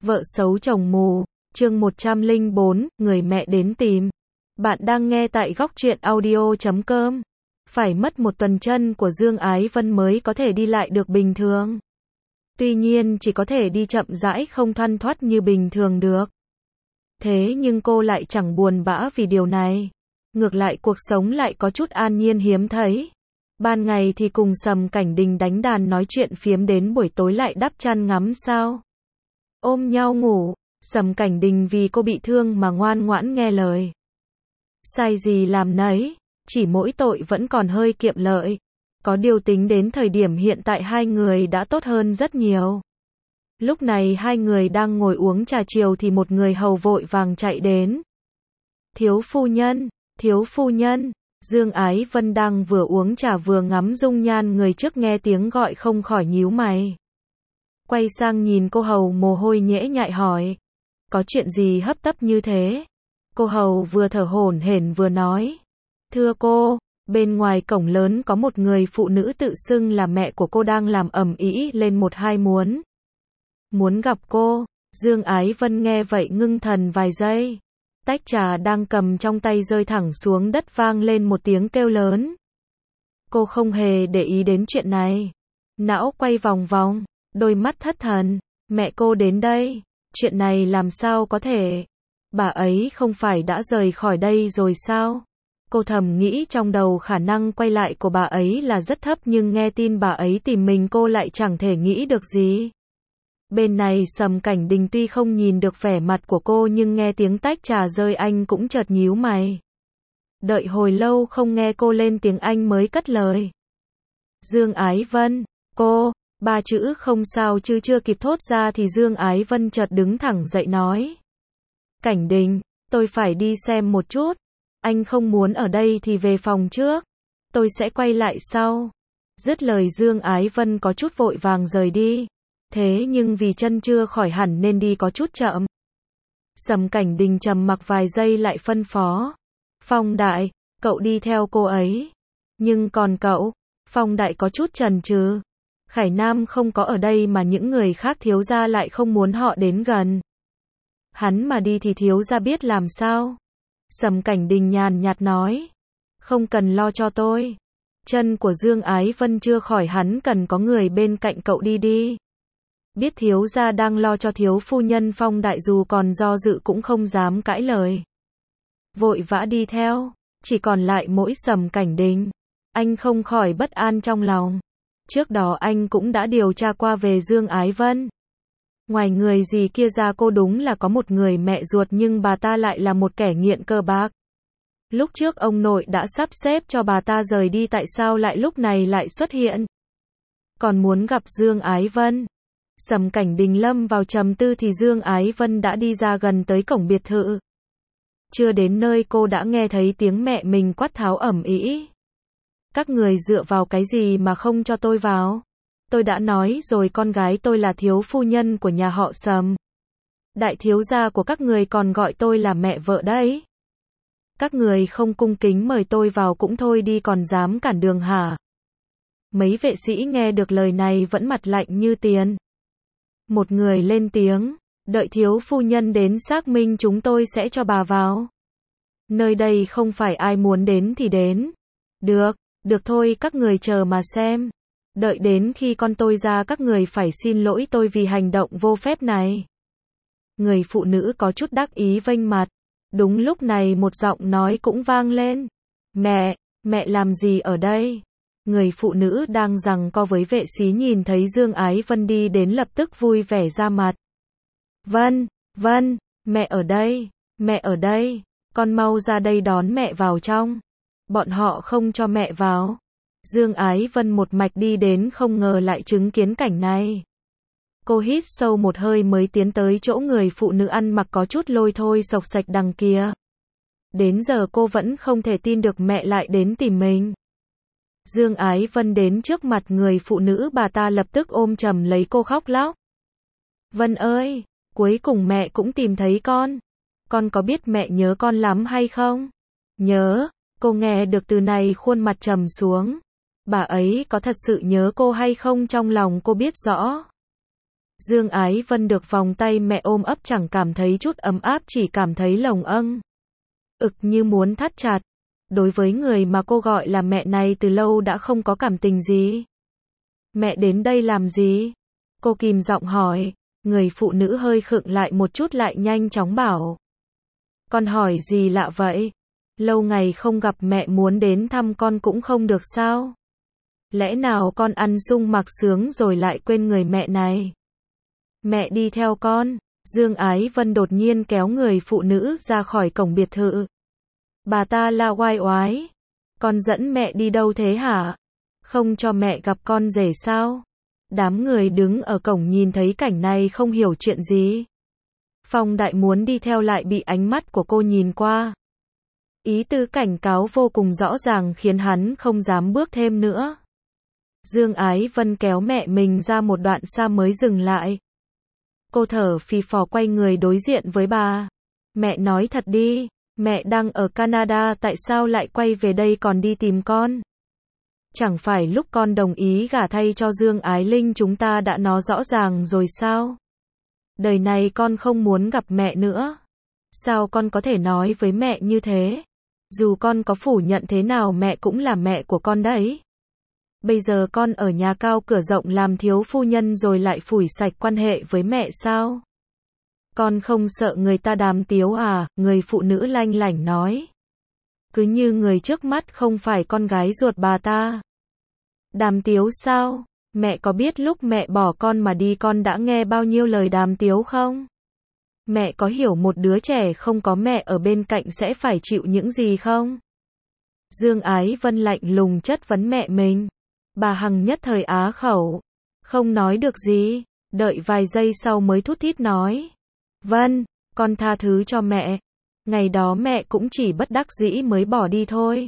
Vợ xấu chồng mù, chương 104, người mẹ đến tìm. Bạn đang nghe tại góc truyện audio.com. Phải mất một tuần chân của Dương Ái Vân mới có thể đi lại được bình thường. Tuy nhiên chỉ có thể đi chậm rãi không thoăn thoắt như bình thường được. Thế nhưng cô lại chẳng buồn bã vì điều này. Ngược lại cuộc sống lại có chút an nhiên hiếm thấy. Ban ngày thì cùng Sầm Cảnh Đình đánh đàn nói chuyện phiếm đến buổi tối lại đắp chăn ngắm sao. Ôm nhau ngủ, Sầm Cảnh Đình vì cô bị thương mà ngoan ngoãn nghe lời. Sai gì làm nấy, chỉ mỗi tội vẫn còn hơi kiệm lợi. Có điều tính đến thời điểm hiện tại hai người đã tốt hơn rất nhiều. Lúc này hai người đang ngồi uống trà chiều thì một người hầu vội vàng chạy đến. Thiếu phu nhân, Dương Ái Vân đang vừa uống trà vừa ngắm dung nhan người trước nghe tiếng gọi không khỏi nhíu mày. Quay sang nhìn cô hầu mồ hôi nhễ nhại hỏi. Có chuyện gì hấp tấp như thế? Cô hầu vừa thở hổn hển vừa nói. Thưa cô, bên ngoài cổng lớn có một người phụ nữ tự xưng là mẹ của cô đang làm ầm ĩ lên một hai muốn gặp cô. Dương Ái Vân nghe vậy ngưng thần vài giây. Tách trà đang cầm trong tay rơi thẳng xuống đất vang lên một tiếng kêu lớn. Cô không hề để ý đến chuyện này. Não quay vòng vòng, đôi mắt thất thần. Mẹ cô đến đây, chuyện này làm sao có thể? Bà ấy không phải đã rời khỏi đây rồi sao? Cô thầm nghĩ trong đầu khả năng quay lại của bà ấy là rất thấp nhưng nghe tin bà ấy tìm mình cô lại chẳng thể nghĩ được gì. Bên này Sầm Cảnh Đình tuy không nhìn được vẻ mặt của cô nhưng nghe tiếng tách trà rơi anh cũng chợt nhíu mày. Đợi hồi lâu không nghe cô lên tiếng anh mới cất lời. Dương Ái Vân, cô, ba chữ không sao chứ chưa kịp thốt ra thì Dương Ái Vân chợt đứng thẳng dậy nói. Cảnh Đình, tôi phải đi xem một chút. Anh không muốn ở đây thì về phòng trước. Tôi sẽ quay lại sau. Dứt lời Dương Ái Vân có chút vội vàng rời đi. Thế nhưng vì chân chưa khỏi hẳn nên đi có chút chậm. Sầm Cảnh Đình trầm mặc vài giây lại phân phó. Phong Đại, cậu đi theo cô ấy. Nhưng còn cậu? Phong Đại có chút chần chừ. Khải Nam không có ở đây mà những người khác thiếu gia lại không muốn họ đến gần. Hắn mà đi thì thiếu gia biết làm sao? Sầm Cảnh Đình nhàn nhạt nói. Không cần lo cho tôi. Chân của Dương Ái Vân chưa khỏi hắn cần có người bên cạnh cậu đi. Biết thiếu gia đang lo cho thiếu phu nhân Phong Đại dù còn do dự cũng không dám cãi lời. Vội vã đi theo, chỉ còn lại mỗi Sầm Cảnh Đình. Anh không khỏi bất an trong lòng. Trước đó anh cũng đã điều tra qua về Dương Ái Vân. Ngoài người gì kia ra cô đúng là có một người mẹ ruột nhưng bà ta lại là một kẻ nghiện cờ bạc. Lúc trước ông nội đã sắp xếp cho bà ta rời đi tại sao lại lúc này lại xuất hiện. Còn muốn gặp Dương Ái Vân. Sầm Cảnh Đình lâm vào trầm tư thì Dương Ái Vân đã đi ra gần tới cổng biệt thự. Chưa đến nơi cô đã nghe thấy tiếng mẹ mình quát tháo ầm ĩ. Các người dựa vào cái gì mà không cho tôi vào? Tôi đã nói rồi con gái tôi là thiếu phu nhân của nhà họ Sầm. Đại thiếu gia của các người còn gọi tôi là mẹ vợ đấy. Các người không cung kính mời tôi vào cũng thôi đi còn dám cản đường hả? Mấy vệ sĩ nghe được lời này vẫn mặt lạnh như tiền. Một người lên tiếng, đợi thiếu phu nhân đến xác minh chúng tôi sẽ cho bà vào. Nơi đây không phải ai muốn đến thì đến. Được thôi các người chờ mà xem. Đợi đến khi con tôi ra các người phải xin lỗi tôi vì hành động vô phép này. Người phụ nữ có chút đắc ý vênh mặt. Đúng lúc này một giọng nói cũng vang lên. Mẹ làm gì ở đây? Người phụ nữ đang giằng co với vệ sĩ nhìn thấy Dương Ái Vân đi đến lập tức vui vẻ ra mặt. Vân, mẹ ở đây, con mau ra đây đón mẹ vào trong. Bọn họ không cho mẹ vào. Dương Ái Vân một mạch đi đến không ngờ lại chứng kiến cảnh này. Cô hít sâu một hơi mới tiến tới chỗ người phụ nữ ăn mặc có chút lôi thôi xộc xệch đằng kia. Đến giờ cô vẫn không thể tin được mẹ lại đến tìm mình. Dương Ái Vân đến trước mặt người phụ nữ bà ta lập tức ôm chầm lấy cô khóc lóc. Vân ơi, cuối cùng mẹ cũng tìm thấy con. Con có biết mẹ nhớ con lắm hay không? Nhớ, cô nghe được từ này khuôn mặt trầm xuống. Bà ấy có thật sự nhớ cô hay không trong lòng cô biết rõ. Dương Ái Vân được vòng tay mẹ ôm ấp chẳng cảm thấy chút ấm áp, chỉ cảm thấy lồng ực như muốn thắt chặt. Đối với người mà cô gọi là mẹ này từ lâu đã không có cảm tình gì. Mẹ đến đây làm gì? Cô kìm giọng hỏi. Người phụ nữ hơi khựng lại một chút lại nhanh chóng bảo. Con hỏi gì lạ vậy? Lâu ngày không gặp, mẹ muốn đến thăm con cũng không được sao? Lẽ nào con ăn sung mặc sướng rồi lại quên người mẹ này? Mẹ đi theo con. Dương Ái Vân đột nhiên kéo người phụ nữ ra khỏi cổng biệt thự. Bà ta la oai oái. Con dẫn mẹ đi đâu thế hả? Không cho mẹ gặp con rể sao? Đám người đứng ở cổng nhìn thấy cảnh này không hiểu chuyện gì. Phong Đại muốn đi theo lại bị ánh mắt của cô nhìn qua. Ý tứ cảnh cáo vô cùng rõ ràng khiến hắn không dám bước thêm nữa. Dương Ái Vân kéo mẹ mình ra một đoạn xa mới dừng lại. Cô thở phì phò quay người đối diện với bà. Mẹ nói thật đi, mẹ đang ở Canada tại sao lại quay về đây còn đi tìm con? Chẳng phải lúc con đồng ý gả thay cho Dương Ái Linh chúng ta đã nói rõ ràng rồi sao? Đời này con không muốn gặp mẹ nữa. Sao con có thể nói với mẹ như thế? Dù con có phủ nhận thế nào mẹ cũng là mẹ của con đấy. Bây giờ con ở nhà cao cửa rộng làm thiếu phu nhân rồi lại phủi sạch quan hệ với mẹ sao? Con không sợ người ta đàm tiếu à? Người phụ nữ lanh lảnh nói. Cứ như người trước mắt không phải con gái ruột bà ta. Đàm tiếu sao? Mẹ có biết lúc mẹ bỏ con mà đi con đã nghe bao nhiêu lời đàm tiếu không? Mẹ có hiểu một đứa trẻ không có mẹ ở bên cạnh sẽ phải chịu những gì không? Dương Ái Vân lạnh lùng chất vấn mẹ mình. Bà Hằng nhất thời á khẩu. Không nói được gì. Đợi vài giây sau mới thút thít nói. Vân, con tha thứ cho mẹ. Ngày đó mẹ cũng chỉ bất đắc dĩ mới bỏ đi thôi.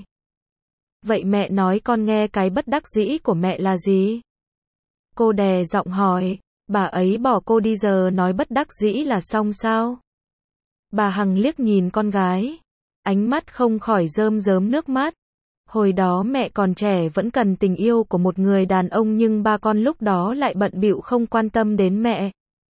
Vậy mẹ nói con nghe cái bất đắc dĩ của mẹ là gì? Cô đè giọng hỏi. Bà ấy bỏ cô đi giờ nói bất đắc dĩ là xong sao? Bà Hằng liếc nhìn con gái. Ánh mắt không khỏi rơm rớm nước mắt. Hồi đó mẹ còn trẻ vẫn cần tình yêu của một người đàn ông nhưng ba con lúc đó lại bận bịu không quan tâm đến mẹ.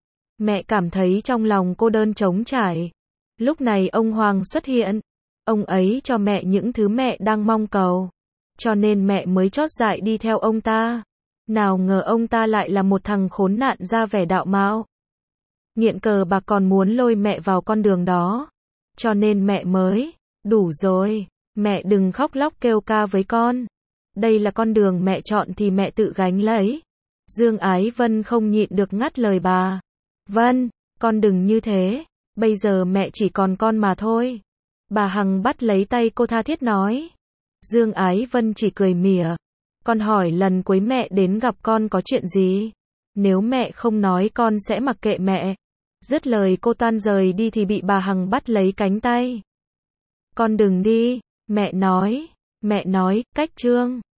Mẹ cảm thấy trong lòng cô đơn trống trải. Lúc này ông Hoàng xuất hiện. Ông ấy cho mẹ những thứ mẹ đang mong cầu. Cho nên mẹ mới chót dại đi theo ông ta. Nào ngờ ông ta lại là một thằng khốn nạn ra vẻ đạo mạo. Nghiện cờ bạc còn muốn lôi mẹ vào con đường đó. Cho nên mẹ mới. Đủ rồi. Mẹ đừng khóc lóc kêu ca với con. Đây là con đường mẹ chọn thì mẹ tự gánh lấy. Dương Ái Vân không nhịn được ngắt lời bà. Vân, con đừng như thế. Bây giờ mẹ chỉ còn con mà thôi. Bà Hằng bắt lấy tay cô tha thiết nói. Dương Ái Vân chỉ cười mỉa. Con hỏi lần cuối mẹ đến gặp con có chuyện gì? Nếu mẹ không nói con sẽ mặc kệ mẹ. Dứt lời cô tan rời đi thì bị bà Hằng bắt lấy cánh tay. Con đừng đi. Mẹ nói, cách Trương.